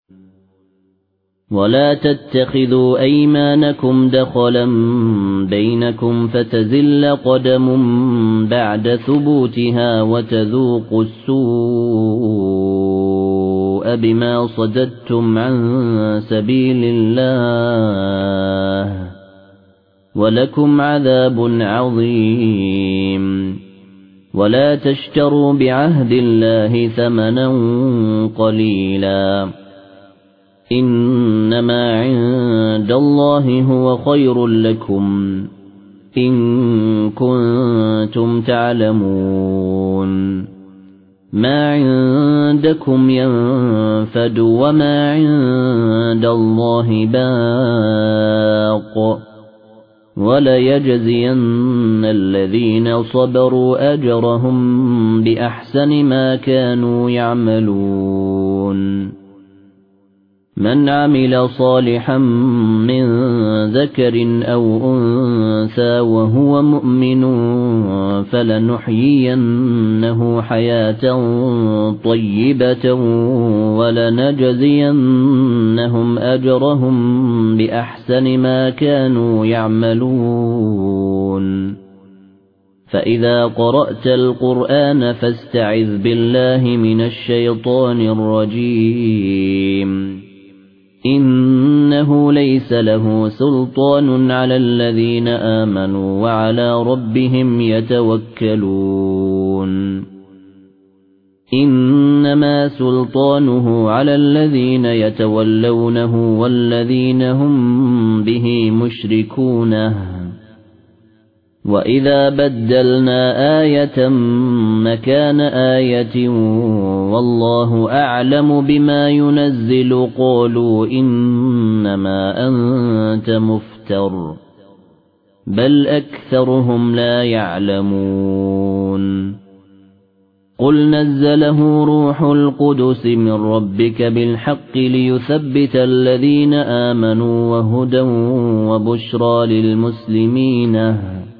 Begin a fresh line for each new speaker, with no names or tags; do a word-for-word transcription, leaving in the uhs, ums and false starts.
ولا تتخذوا أيمانكم دخلا بينكم فتزل قدم بعد ثبوتها وتذوقوا السوء بما صددتم عن سبيل الله ولكم عذاب عظيم. ولا تشتروا بعهد الله ثمنا قليلا إنما عند الله هو خير لكم إن كنتم تعلمون. ما عندكم ينفد وما عند الله باق وليجزين الذين صبروا أجرهم بأحسن ما كانوا يعملون. من عمل صالحا من ذكر أو أنثى وهو مؤمن فلنحيينه حياة طيبة ولنجزينهم أجرهم بأحسن ما كانوا يعملون. فإذا قرأت القرآن فاستعذ بالله من الشيطان الرجيم. إنه ليس له سلطان على الذين آمنوا وعلى ربهم يتوكلون. إنما سلطانه على الذين يتولونه والذين هم به مشركون. وإذا بدلنا آية مكان آية والله أعلم بما ينزل قالوا إنما أنت مفتر بل أكثرهم لا يعلمون. قل نزله روح القدس من ربك بالحق ليثبت الذين آمنوا وهدى وبشرى للمسلمين.